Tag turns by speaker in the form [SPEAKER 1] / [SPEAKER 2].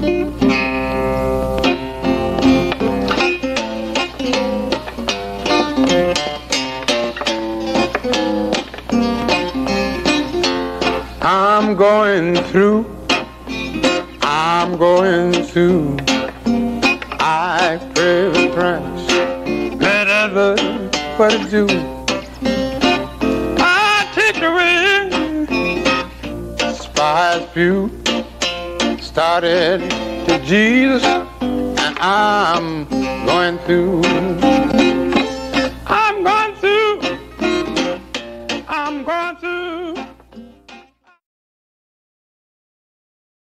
[SPEAKER 1] I'm going through, I pray with Christ, let others what to do. I take the way, despise few, started to Jesus, and I'm going through.